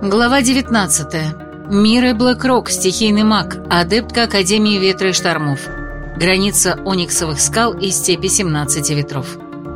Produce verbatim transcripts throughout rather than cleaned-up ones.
Глава девятнадцатая. Мира Блэкрок, стихийный маг, адептка Академии Ветра и Штормов. Граница Ониксовых скал и степи семнадцати ветров.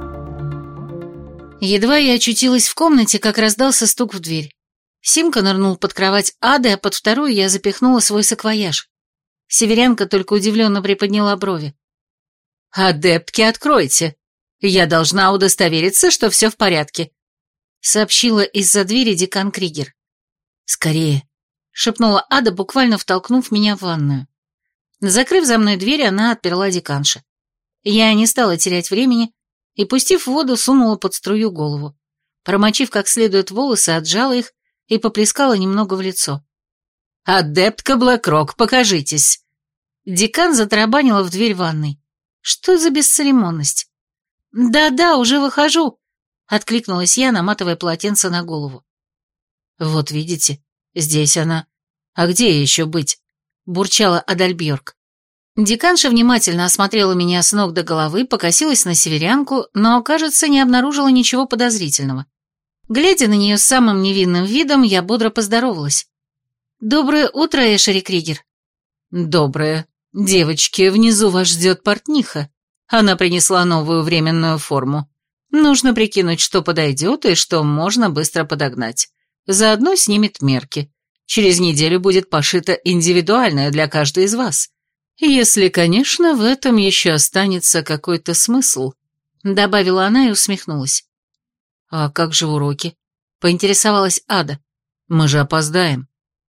Едва я очутилась в комнате, как раздался стук в дверь. Симка нырнул под кровать Ады, а под вторую я запихнула свой саквояж. Северянка только удивленно приподняла брови. «Адептки, откройте! Я должна удостовериться, что все в порядке», — сообщила из-за двери декан Кригер. «Скорее», — шепнула Ада, буквально втолкнув меня в ванную. Закрыв за мной дверь, она отперла деканша. Я не стала терять времени и, пустив в воду, сунула под струю голову. Промочив как следует волосы, отжала их и поплескала немного в лицо. «Адептка Блэкрок, покажитесь!» Декан затарабанила в дверь ванной. «Что за бесцеремонность?» «Да-да, уже выхожу», — откликнулась я, наматывая полотенце на голову. «Вот видите, здесь она. А где ей еще быть?» — бурчала Адальбьорг. Деканша внимательно осмотрела меня с ног до головы, покосилась на северянку, но, кажется, не обнаружила ничего подозрительного. Глядя на нее с самым невинным видом, я бодро поздоровалась. «Доброе утро, Эшери Кригер». «Доброе. Девочки, внизу вас ждет портниха. Она принесла новую временную форму. Нужно прикинуть, что подойдет и что можно быстро подогнать. Заодно снимет мерки. Через неделю будет пошита индивидуальная для каждой из вас. Если, конечно, в этом еще останется какой-то смысл», — добавила она и усмехнулась. «А как же уроки?» — поинтересовалась Ада. «Мы же опоздаем».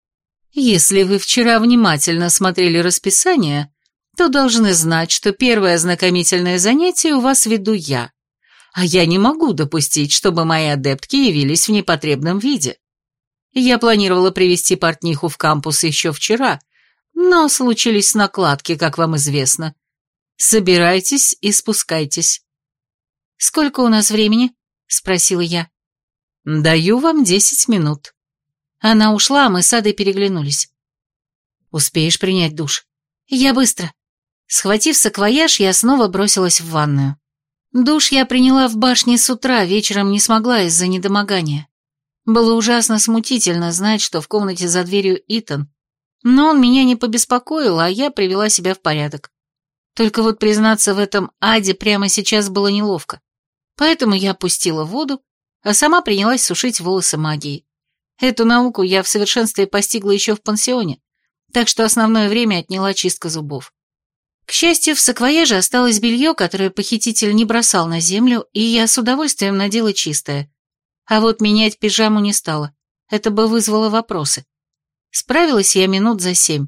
«Если вы вчера внимательно смотрели расписание, то должны знать, что первое ознакомительное занятие у вас веду я. А я не могу допустить, чтобы мои адептки явились в непотребном виде. Я планировала привести портниху в кампус еще вчера, но случились накладки, как вам известно. Собирайтесь и спускайтесь». «Сколько у нас времени?» — спросила я. «Даю вам десять минут». Она ушла, а мы с Адой переглянулись. «Успеешь принять душ?» «Я быстро». Схватив саквояж, я снова бросилась в ванную. Душ я приняла в башне с утра, вечером не смогла из-за недомогания. Было ужасно смутительно знать, что в комнате за дверью Итан, но он меня не побеспокоил, а я привела себя в порядок. Только вот признаться в этом Аде прямо сейчас было неловко. Поэтому я опустила воду, а сама принялась сушить волосы магией. Эту науку я в совершенстве постигла еще в пансионе, так что основное время отняла чистка зубов. К счастью, в саквояже осталось белье, которое похититель не бросал на землю, и я с удовольствием надела чистое. А вот менять пижаму не стала, это бы вызвало вопросы. Справилась я минут за семь.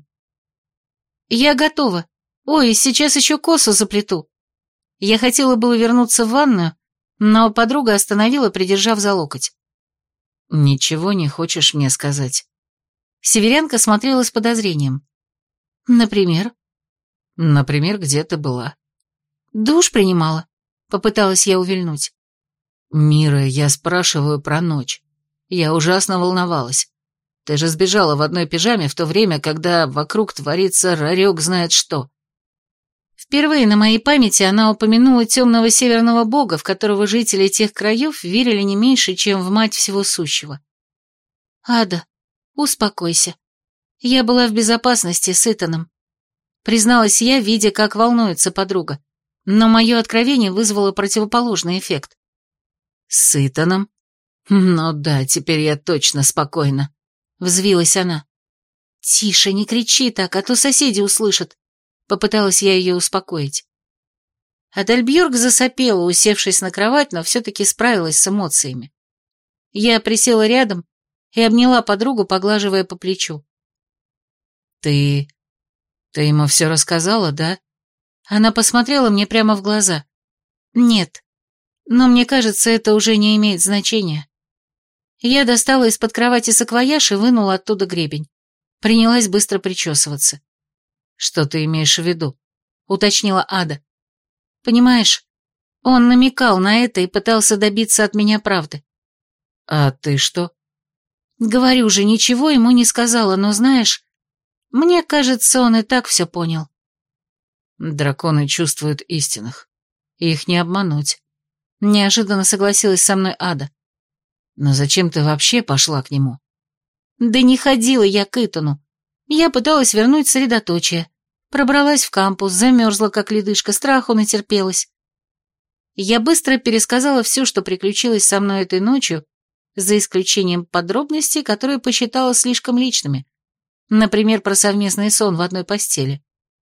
«Я готова. Ой, сейчас еще косу заплету». Я хотела было вернуться в ванную, но подруга остановила, придержав за локоть. «Ничего не хочешь мне сказать?» Северянка смотрела с подозрением. «Например?» «Например, где ты была?» «Душ принимала», — попыталась я увильнуть. «Мира, я спрашиваю про ночь. Я ужасно волновалась. Ты же сбежала в одной пижаме в то время, когда вокруг творится рарек знает что». Впервые на моей памяти она упомянула темного северного бога, в которого жители тех краев верили не меньше, чем в мать всего сущего. «Ада, успокойся. Я была в безопасности с Итаном», призналась я, видя, как волнуется подруга, но мое откровение вызвало противоположный эффект. «С Итаном? Ну да, теперь я точно спокойна», — взвилась она. «Тише, не кричи так, а то соседи услышат», — попыталась я ее успокоить. Адальбьорг засопела, усевшись на кровать, но все-таки справилась с эмоциями. Я присела рядом и обняла подругу, поглаживая по плечу. «Ты... ты ему все рассказала, да?» Она посмотрела мне прямо в глаза. «Нет, но мне кажется, это уже не имеет значения». Я достала из-под кровати саквояж и вынула оттуда гребень. Принялась быстро причесываться. «Что ты имеешь в виду?» — уточнила Ада. «Понимаешь, он намекал на это и пытался добиться от меня правды». «А ты что?» «Говорю же, ничего ему не сказала, но знаешь, мне кажется, он и так все понял». «Драконы чувствуют истинных. Их не обмануть», — неожиданно согласилась со мной Ада. «Но зачем ты вообще пошла к нему?» Да не ходила я к Итану. Я пыталась вернуть средоточие. Пробралась в кампус, замерзла, как ледышка, страху натерпелась. Я быстро пересказала все, что приключилось со мной этой ночью, за исключением подробностей, которые посчитала слишком личными. Например, про совместный сон в одной постели.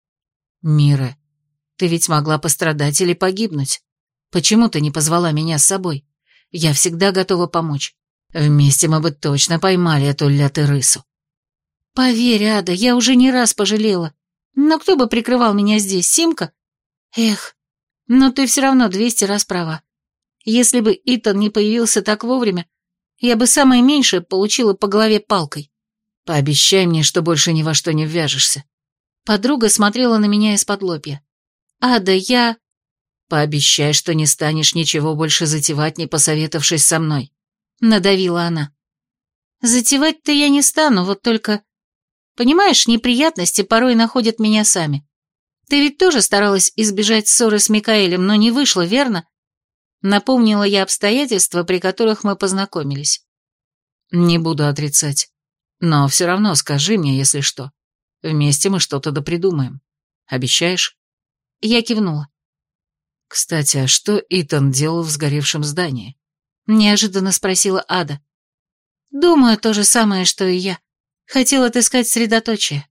«Мира, ты ведь могла пострадать или погибнуть. Почему ты не позвала меня с собой? Я всегда готова помочь. Вместе мы бы точно поймали эту ля-ты-рысу». «Поверь, Ада, я уже не раз пожалела. Но кто бы прикрывал меня здесь, Симка? Эх, но ты все равно двести раз права. Если бы Итан не появился так вовремя, я бы самое меньшее получила по голове палкой». «Пообещай мне, что больше ни во что не ввяжешься». Подруга смотрела на меня из-под лобья. «Ада, я...» «Пообещай, что не станешь ничего больше затевать, не посоветовавшись со мной», — надавила она. «Затевать-то я не стану, вот только... Понимаешь, неприятности порой находят меня сами. Ты ведь тоже старалась избежать ссоры с Микаэлем, но не вышло, верно?» Напомнила я обстоятельства, при которых мы познакомились. «Не буду отрицать. Но все равно скажи мне, если что. Вместе мы что-то допридумаем. Обещаешь?» Я кивнула. «Кстати, а что Итан делал в сгоревшем здании?» Неожиданно спросила Ада. «Думаю, то же самое, что и я. Хотел отыскать средоточие».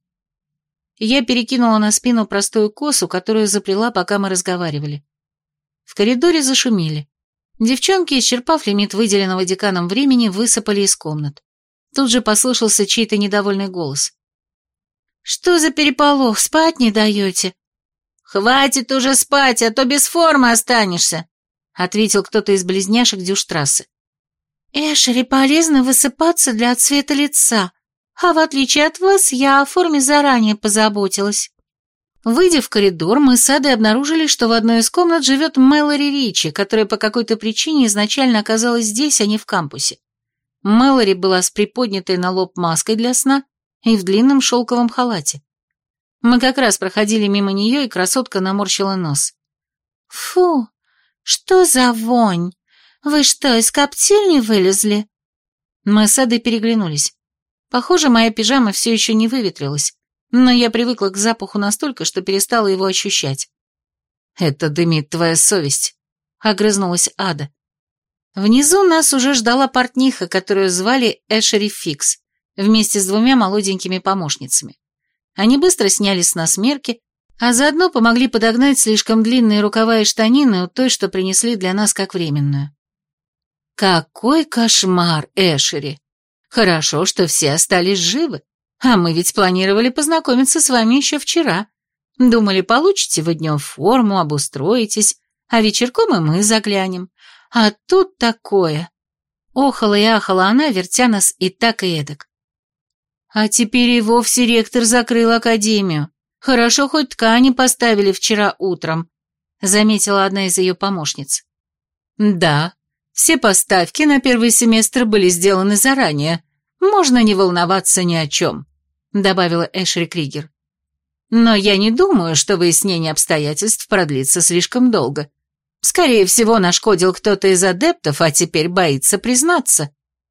Я перекинула на спину простую косу, которую заплела, пока мы разговаривали. В коридоре зашумели. Девчонки, исчерпав лимит выделенного деканом времени, высыпали из комнат. Тут же послышался чей-то недовольный голос. «Что за переполох? Спать не даете?» «Хватит уже спать, а то без формы останешься», — ответил кто-то из близняшек Дюштрассе. «Эшери, полезно высыпаться для цвета лица, а в отличие от вас, я о форме заранее позаботилась». Выйдя в коридор, мы с Адой обнаружили, что в одной из комнат живет Мэлори Ричи, которая по какой-то причине изначально оказалась здесь, а не в кампусе. Мэлори была с приподнятой на лоб маской для сна и в длинном шелковом халате. Мы как раз проходили мимо нее, и красотка наморщила нос. «Фу, что за вонь? Вы что, из коптильни вылезли?» Мы с Адой переглянулись. Похоже, моя пижама все еще не выветрилась, но я привыкла к запаху настолько, что перестала его ощущать. «Это дымит твоя совесть», — огрызнулась Ада. Внизу нас уже ждала портниха, которую звали Эшери Фикс, вместе с двумя молоденькими помощницами. Они быстро сняли с нас мерки, а заодно помогли подогнать слишком длинные рукава и штанины у той, что принесли для нас как временную. «Какой кошмар, Эшери! Хорошо, что все остались живы, а мы ведь планировали познакомиться с вами еще вчера. Думали, получите вы днем форму, обустроитесь, а вечерком и мы заглянем. А тут такое!» Охала и ахала она, вертя нас и так, и эдак. «А теперь и вовсе ректор закрыл академию. Хорошо, хоть ткани поставили вчера утром», — заметила одна из ее помощниц. «Да, все поставки на первый семестр были сделаны заранее. Можно не волноваться ни о чем», — добавила Эшери Кригер. «Но я не думаю, что выяснение обстоятельств продлится слишком долго. Скорее всего, нашкодил кто-то из адептов, а теперь боится признаться».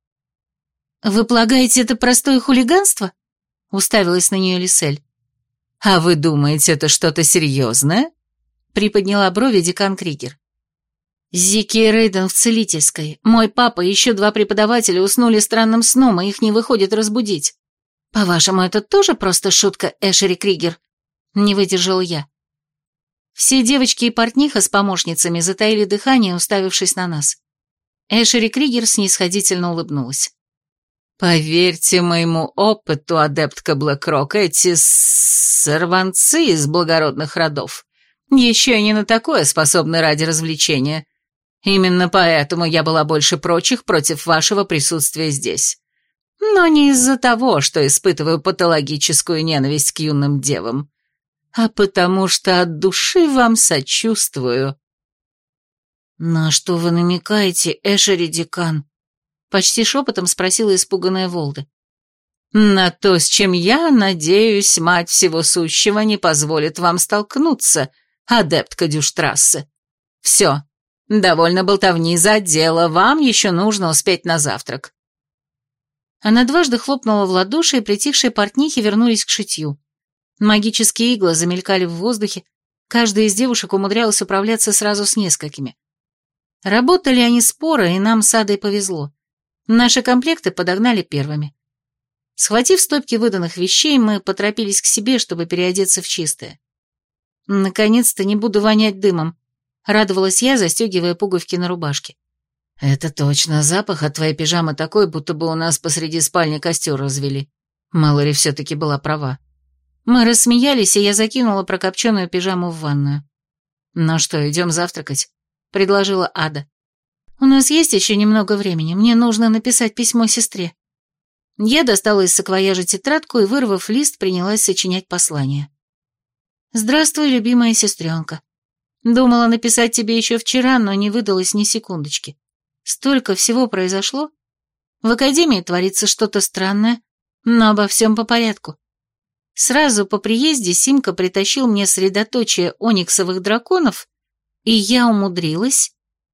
«Вы полагаете, это простое хулиганство?» — уставилась на нее Лисель. «А вы думаете, это что-то серьезное?» — приподняла брови декан Кригер. «Зики и Рейден в целительской. Мой папа и еще два преподавателя уснули странным сном, и их не выходит разбудить. По-вашему, это тоже просто шутка, Эшери Кригер?» — не выдержал я. Все девочки и портниха с помощницами затаили дыхание, уставившись на нас. Эшери Кригер снисходительно улыбнулась. «Поверьте моему опыту, адептка Блэкрок, эти сорванцы из благородных родов еще и не на такое способны ради развлечения. Именно поэтому я была больше прочих против вашего присутствия здесь. Но не из-за того, что испытываю патологическую ненависть к юным девам, а потому что от души вам сочувствую». «На что вы намекаете, Эшери декан?» Почти шепотом спросила испуганная Волда. «На то, с чем я, надеюсь, мать всего сущего не позволит вам столкнуться, адептка Дюштрассе. Все, довольно болтовни за дело, вам еще нужно успеть на завтрак». Она дважды хлопнула в ладоши, и притихшие портнихи вернулись к шитью. Магические иглы замелькали в воздухе, каждая из девушек умудрялась управляться сразу с несколькими. Работали они споро, и нам с Адой повезло. Наши комплекты подогнали первыми. Схватив стопки выданных вещей, мы поторопились к себе, чтобы переодеться в чистое. «Наконец-то не буду вонять дымом», — радовалась я, застегивая пуговки на рубашке. «Это точно, запах от твоей пижамы такой, будто бы у нас посреди спальни костер развели». Мэлори все-таки была права. Мы рассмеялись, и я закинула прокопченную пижаму в ванную. «Ну что, идем завтракать?» — предложила Ада. «У нас есть еще немного времени, мне нужно написать письмо сестре». Я достала из саквояжа тетрадку и, вырвав лист, принялась сочинять послание. «Здравствуй, любимая сестренка. Думала написать тебе еще вчера, но не выдалось ни секундочки. Столько всего произошло. В академии творится что-то странное, но обо всем по порядку. Сразу по приезде Симка притащил мне средоточие ониксовых драконов, и я умудрилась».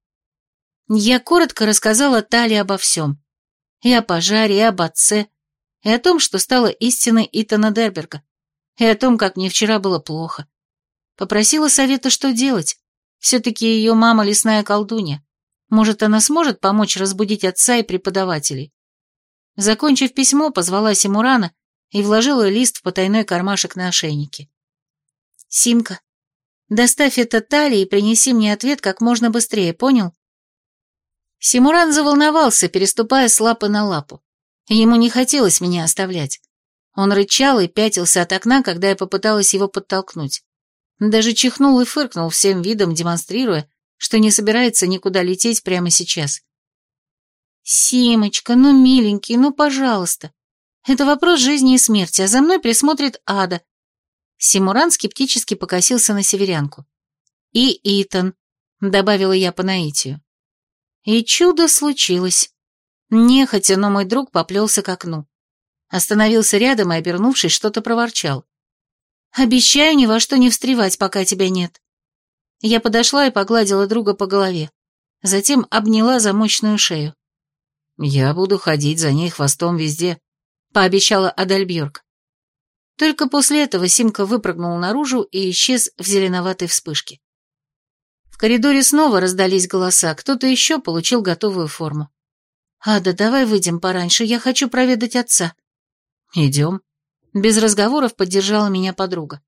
Я коротко рассказала Тале обо всем. И о пожаре, и об отце, и о том, что стало истиной Итана Дерберга, и о том, как мне вчера было плохо. Попросила совета, что делать. Все-таки ее мама лесная колдунья. Может, она сможет помочь разбудить отца и преподавателей. Закончив письмо, позвала Симурана и вложила лист в потайной кармашек на ошейнике. «Симка, доставь это Тале и принеси мне ответ как можно быстрее, понял?» Симуран заволновался, переступая с лапы на лапу. Ему не хотелось меня оставлять. Он рычал и пятился от окна, когда я попыталась его подтолкнуть. Даже чихнул и фыркнул всем видом, демонстрируя, что не собирается никуда лететь прямо сейчас. «Симочка, ну, миленький, ну, пожалуйста. Это вопрос жизни и смерти, а за мной присмотрит Ада». Симуран скептически покосился на северянку. «И Итан», — добавила я по наитию. И чудо случилось. Нехотя, но мой друг поплелся к окну. Остановился рядом и, обернувшись, что-то проворчал. «Обещаю ни во что не встревать, пока тебя нет». Я подошла и погладила друга по голове. Затем обняла за мощную шею. «Я буду ходить за ней хвостом везде», — пообещала Адальбьерк. Только после этого Симка выпрыгнул наружу и исчез в зеленоватой вспышке. В коридоре снова раздались голоса, кто-то еще получил готовую форму. «Ада, давай выйдем пораньше, я хочу проведать отца». «Идем». Без разговоров поддержала меня подруга.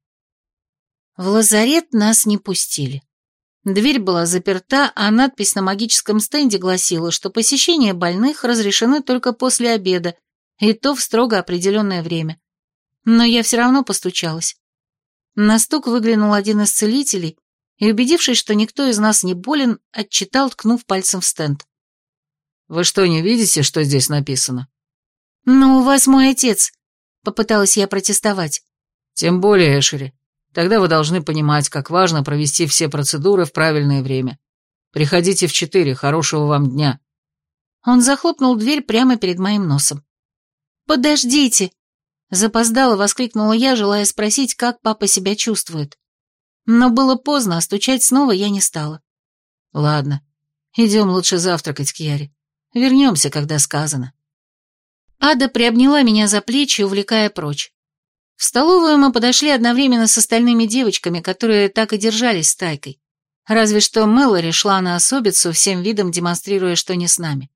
В лазарет нас не пустили. Дверь была заперта, а надпись на магическом стенде гласила, что посещение больных разрешены только после обеда, и то в строго определенное время. Но я все равно постучалась. На стук выглянул один из целителей, и, убедившись, что никто из нас не болен, отчитал, ткнув пальцем в стенд. «Вы что, не видите, что здесь написано?» «Ну, у вас мой отец», — попыталась я протестовать. «Тем более, Эшери. Тогда вы должны понимать, как важно провести все процедуры в правильное время. Приходите в четыре, хорошего вам дня». Он захлопнул дверь прямо перед моим носом. «Подождите!» — запоздало воскликнула я, желая спросить, как папа себя чувствует. Но было поздно, а стучать снова я не стала. «Ладно, идем лучше завтракать, Кьяри. Вернемся, когда сказано». Ада приобняла меня за плечи, увлекая прочь. В столовую мы подошли одновременно с остальными девочками, которые так и держались стайкой. Разве что Мэлори шла на особицу, всем видом демонстрируя, что не с нами.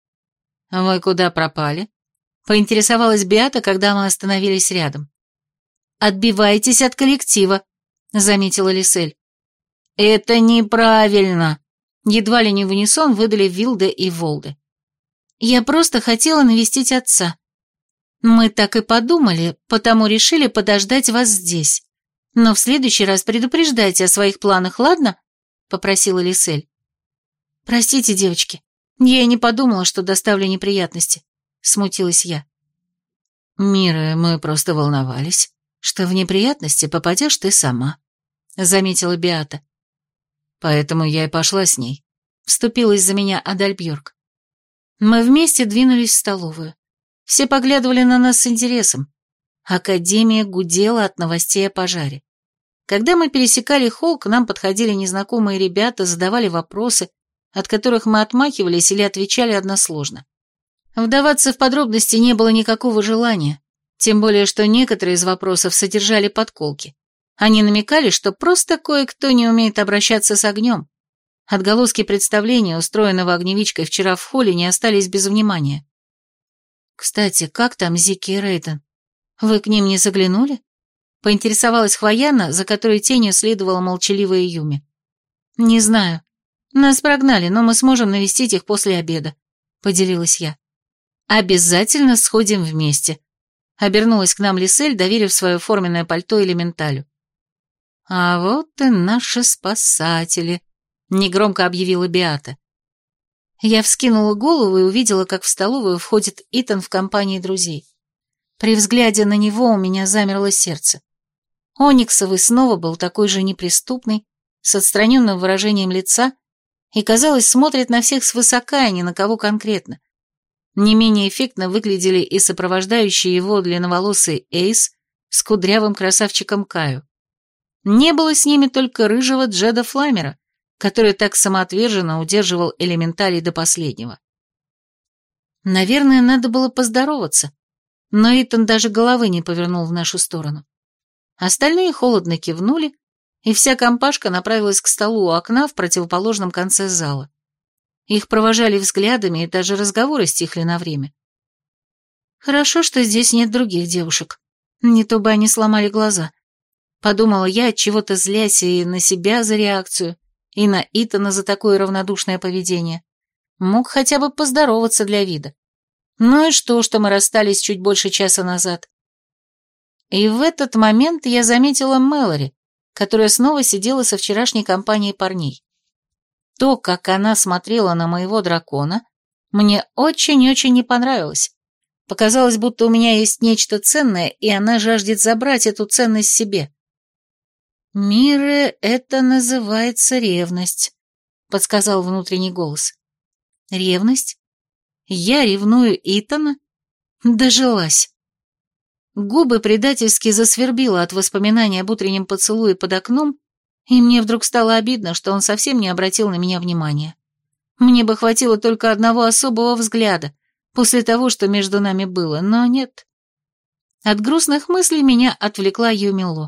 «Вы куда пропали?» — поинтересовалась Беата, когда мы остановились рядом. «Отбивайтесь от коллектива», — заметила Лисель. «Это неправильно», — едва ли не в унисон выдали Вилде и Волде. «Я просто хотела навестить отца. Мы так и подумали, потому решили подождать вас здесь. Но в следующий раз предупреждайте о своих планах, ладно?» — попросила Лисель. «Простите, девочки, я и не подумала, что доставлю неприятности», — смутилась я. «Мира, мы просто волновались, что в неприятности попадешь ты сама», — заметила Беата. «Поэтому я и пошла с ней», — вступилась за меня Адальбьерк. Мы вместе двинулись в столовую. Все поглядывали на нас с интересом. Академия гудела от новостей о пожаре. Когда мы пересекали холл, к нам подходили незнакомые ребята, задавали вопросы, от которых мы отмахивались или отвечали односложно. Вдаваться в подробности не было никакого желания, тем более, что некоторые из вопросов содержали подколки. Они намекали, что просто кое-кто не умеет обращаться с огнем. Отголоски представления, устроенного огневичкой вчера в холле, не остались без внимания. «Кстати, как там Зики и Рейден? Вы к ним не заглянули?» Поинтересовалась Хвояна, за которой тенью следовала молчаливая Юми. «Не знаю. Нас прогнали, но мы сможем навестить их после обеда», — поделилась я. «Обязательно сходим вместе», — обернулась к нам Лисель, доверив свое форменное пальто элементалю. «А вот и наши спасатели», — негромко объявила Беата. Я вскинула голову и увидела, как в столовую входит Итан в компании друзей. При взгляде на него у меня замерло сердце. Ониксовый снова был такой же неприступный, с отстраненным выражением лица, и, казалось, смотрит на всех свысока, а не на кого конкретно. Не менее эффектно выглядели и сопровождающие его длинноволосый Эйс с кудрявым красавчиком Каю. Не было с ними только рыжего Джеда Фламера, который так самоотверженно удерживал элементалей до последнего. Наверное, надо было поздороваться, но Итан даже головы не повернул в нашу сторону. Остальные холодно кивнули, и вся компашка направилась к столу у окна в противоположном конце зала. Их провожали взглядами, и даже разговоры стихли на время. Хорошо, что здесь нет других девушек. Не то бы они сломали глаза. Подумала я, отчего-то злясь и на себя за реакцию, и на Итана за такое равнодушное поведение. Мог хотя бы поздороваться для вида. Ну и что, что мы расстались чуть больше часа назад? И в этот момент я заметила Мэлори, которая снова сидела со вчерашней компанией парней. То, как она смотрела на моего дракона, мне очень-очень не понравилось. Показалось, будто у меня есть нечто ценное, и она жаждет забрать эту ценность себе. «Мире, это называется ревность», — подсказал внутренний голос. «Ревность? Я ревную Итана? Дожилась». Губы предательски засвербило от воспоминания об утреннем поцелуе под окном, и мне вдруг стало обидно, что он совсем не обратил на меня внимания. Мне бы хватило только одного особого взгляда после того, что между нами было, но нет. От грустных мыслей меня отвлекла Юмило.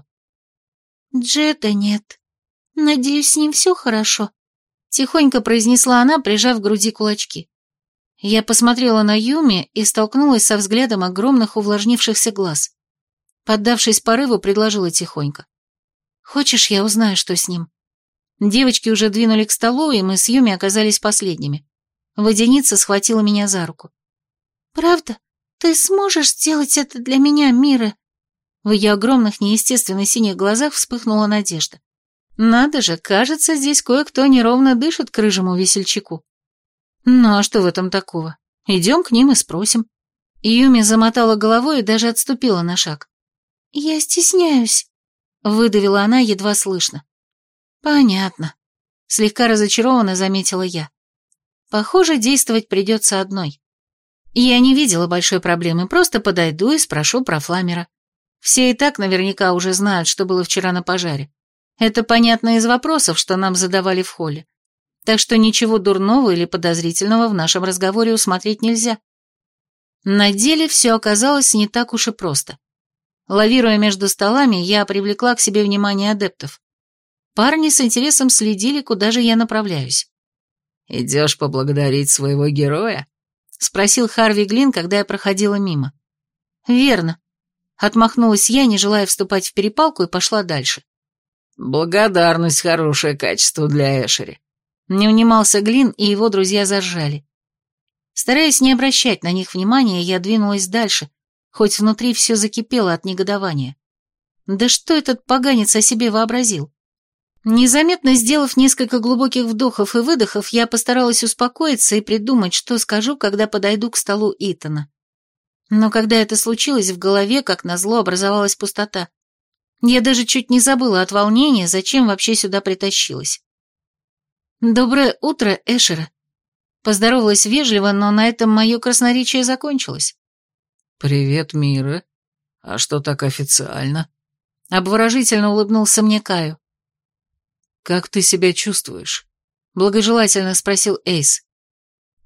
«Джета нет. Надеюсь, с ним все хорошо», — тихонько произнесла она, прижав к груди кулачки. Я посмотрела на Юми и столкнулась со взглядом огромных увлажнившихся глаз. Поддавшись порыву, предложила тихонько. «Хочешь, я узнаю, что с ним?» Девочки уже двинули к столу, и мы с Юми оказались последними. Водяница схватила меня за руку. «Правда? Ты сможешь сделать это для меня, Мира?» В ее огромных, неестественно синих глазах вспыхнула надежда. «Надо же, кажется, здесь кое-кто неровно дышит к рыжему весельчаку». «Ну а что в этом такого? Идем к ним и спросим». Юми замотала головой и даже отступила на шаг. «Я стесняюсь», — выдавила она едва слышно. «Понятно», — слегка разочарованно заметила я. «Похоже, действовать придется одной. Я не видела большой проблемы, просто подойду и спрошу про Фламера. Все и так наверняка уже знают, что было вчера на пожаре. Это понятно из вопросов, что нам задавали в холле. Так что ничего дурного или подозрительного в нашем разговоре усмотреть нельзя». На деле все оказалось не так уж и просто. Лавируя между столами, я привлекла к себе внимание адептов. Парни с интересом следили, куда же я направляюсь. «Идешь поблагодарить своего героя?» — спросил Харви Глин, когда я проходила мимо. «Верно». Отмахнулась я, не желая вступать в перепалку, и пошла дальше. «Благодарность — хорошее качество для Эшери». Не унимался Глин, и его друзья заржали. Стараясь не обращать на них внимания, я двинулась дальше, хоть внутри все закипело от негодования. Да что этот поганец о себе вообразил? Незаметно сделав несколько глубоких вдохов и выдохов, я постаралась успокоиться и придумать, что скажу, когда подойду к столу Итана. Но когда это случилось, в голове, как назло, образовалась пустота. Я даже чуть не забыла от волнения, зачем вообще сюда притащилась. «Доброе утро, Эшера». Поздоровалась вежливо, но на этом мое красноречие закончилось. «Привет, Мира. А что так официально?» Обворожительно улыбнулся мне Каю. «Как ты себя чувствуешь?» Благожелательно спросил Эйс.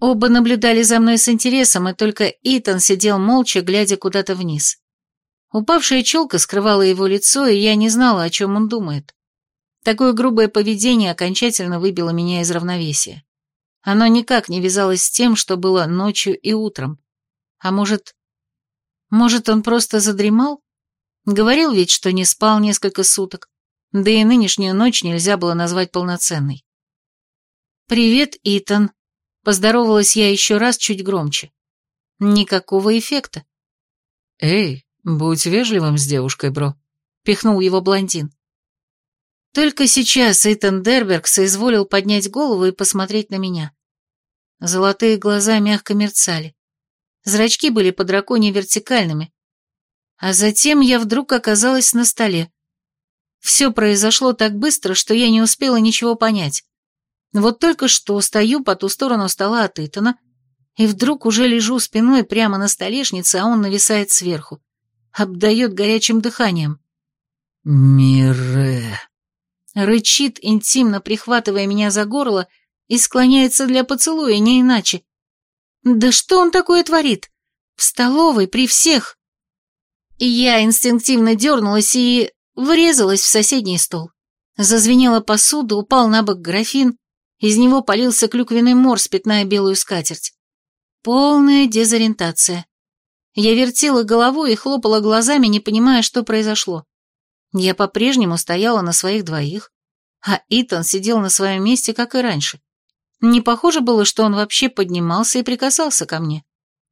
Оба наблюдали за мной с интересом, и только Итан сидел молча, глядя куда-то вниз. Упавшая челка скрывала его лицо, и я не знала, о чем он думает. Такое грубое поведение окончательно выбило меня из равновесия. Оно никак не вязалось с тем, что было ночью и утром. А может... Может, он просто задремал? Говорил ведь, что не спал несколько суток, да и нынешнюю ночь нельзя было назвать полноценной. «Привет, Итан», — поздоровалась я еще раз чуть громче. Никакого эффекта. «Эй, будь вежливым с девушкой, бро», — пихнул его блондин. Только сейчас Итан Дерберг соизволил поднять голову и посмотреть на меня. Золотые глаза мягко мерцали. Зрачки были по драконьи вертикальными. А затем я вдруг оказалась на столе. Все произошло так быстро, что я не успела ничего понять. Вот только что стою по ту сторону стола от Итана, и вдруг уже лежу спиной прямо на столешнице, а он нависает сверху. Обдает горячим дыханием. «Мире...» Рычит, интимно прихватывая меня за горло, и склоняется для поцелуя, не иначе. Да что он такое творит? В столовой, при всех. И я инстинктивно дернулась и врезалась в соседний стол. Зазвенела посуда, упал на бок графин, из него полился клюквенный морс, пятная белую скатерть. Полная дезориентация. Я вертела головой и хлопала глазами, не понимая, что произошло. Я по-прежнему стояла на своих двоих, а Итан сидел на своем месте, как и раньше. Не похоже было, что он вообще поднимался и прикасался ко мне.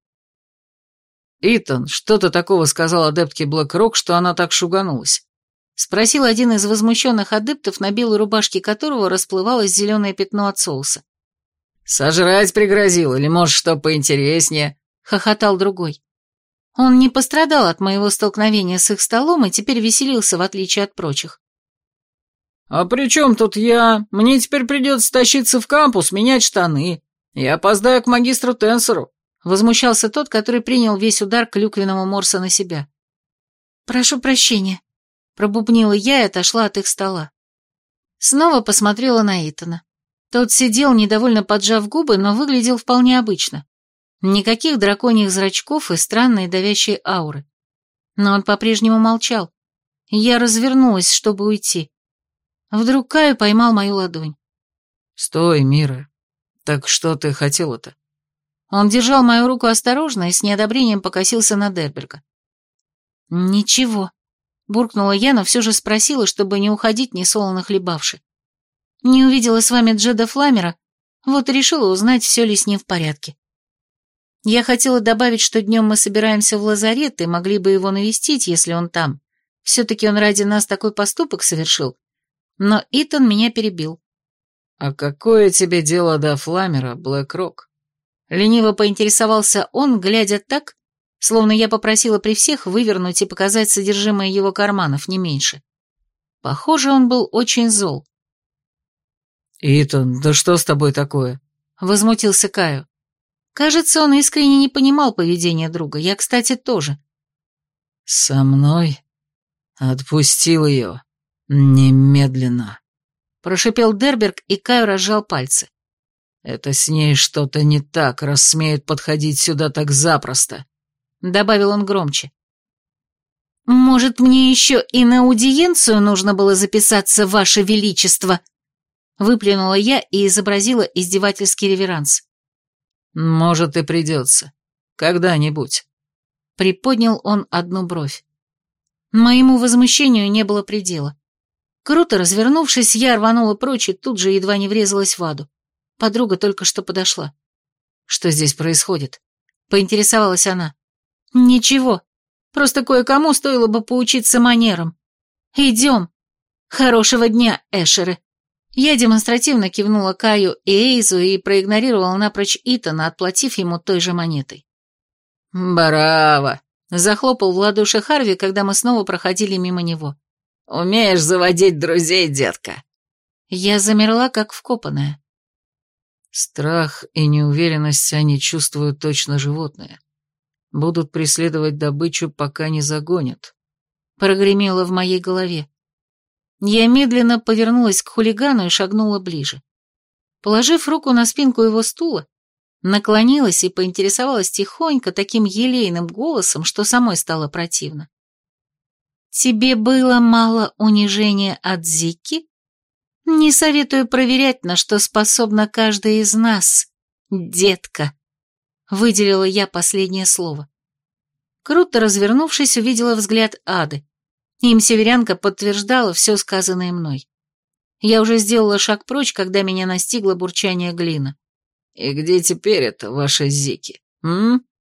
«Итан, что ты такого сказал адептке Блэкрок, что она так шуганулась?» — спросил один из возмущенных адептов, на белой рубашке которого расплывалось зеленое пятно от соуса. «Сожрать пригрозил, или, может, что поинтереснее?» — хохотал другой. Он не пострадал от моего столкновения с их столом и теперь веселился, в отличие от прочих. «А при чем тут я? Мне теперь придется тащиться в кампус, менять штаны. Я опоздаю к магистру Тенсору», — возмущался тот, который принял весь удар клюквенного морса на себя. «Прошу прощения», — пробубнила я и отошла от их стола. Снова посмотрела на Итана. Тот сидел, недовольно поджав губы, но выглядел вполне обычно. Никаких драконьих зрачков и странной давящей ауры. Но он по-прежнему молчал. Я развернулась, чтобы уйти. Вдруг Каю поймал мою ладонь. «Стой, Мира. Так что ты хотела-то?» Он держал мою руку осторожно и с неодобрением покосился на Дерберга. «Ничего», — буркнула я, но все же спросила, чтобы не уходить несолоно хлебавши. «Не увидела с вами Джеда Фламера, вот и решила узнать, все ли с ним в порядке». Я хотела добавить, что днем мы собираемся в лазарет и могли бы его навестить, если он там. Все-таки он ради нас такой поступок совершил. Но Итан меня перебил. «А какое тебе дело до Фламера, Блэкрок?» Лениво поинтересовался он, глядя так, словно я попросила при всех вывернуть и показать содержимое его карманов, не меньше. Похоже, он был очень зол. «Итан, да что с тобой такое?» — возмутился Каю. Кажется, он искренне не понимал поведения друга. Я, кстати, тоже. «Со мной? Отпустил ее. Немедленно», — прошипел Дерберг, и Каю разжал пальцы. «Это с ней что-то не так, раз смеет подходить сюда так запросто», — добавил он громче. «Может, мне еще и на аудиенцию нужно было записаться, Ваше Величество?» Выплюнула я и изобразила издевательский реверанс. «Может, и придется. Когда-нибудь». Приподнял он одну бровь. Моему возмущению не было предела. Круто развернувшись, я рванула прочь и тут же едва не врезалась в Аду. Подруга только что подошла. «Что здесь происходит?» — поинтересовалась она. «Ничего. Просто кое-кому стоило бы поучиться манерам. Идем. Хорошего дня, Эшеры». Я демонстративно кивнула Каю и Эйзу и проигнорировала напрочь Итана, отплатив ему той же монетой. «Браво!» — захлопал в ладоши Харви, когда мы снова проходили мимо него. «Умеешь заводить друзей, детка!» Я замерла, как вкопанная. Страх и неуверенность они чувствуют точно животные. Будут преследовать добычу, пока не загонят. Прогремело в моей голове. Я медленно повернулась к хулигану и шагнула ближе. Положив руку на спинку его стула, Наклонилась и поинтересовалась тихонько, таким елейным голосом, что самой стало противно. «Тебе было мало унижения от Зики? Не советую проверять, на что способна каждая из нас, детка», — выделила я последнее слово. Круто развернувшись, увидела взгляд Ады. Им северянка подтверждала все сказанное мной. Я уже сделала шаг прочь, когда меня настигло бурчание Глина. «И где теперь это ваша Зики, м?»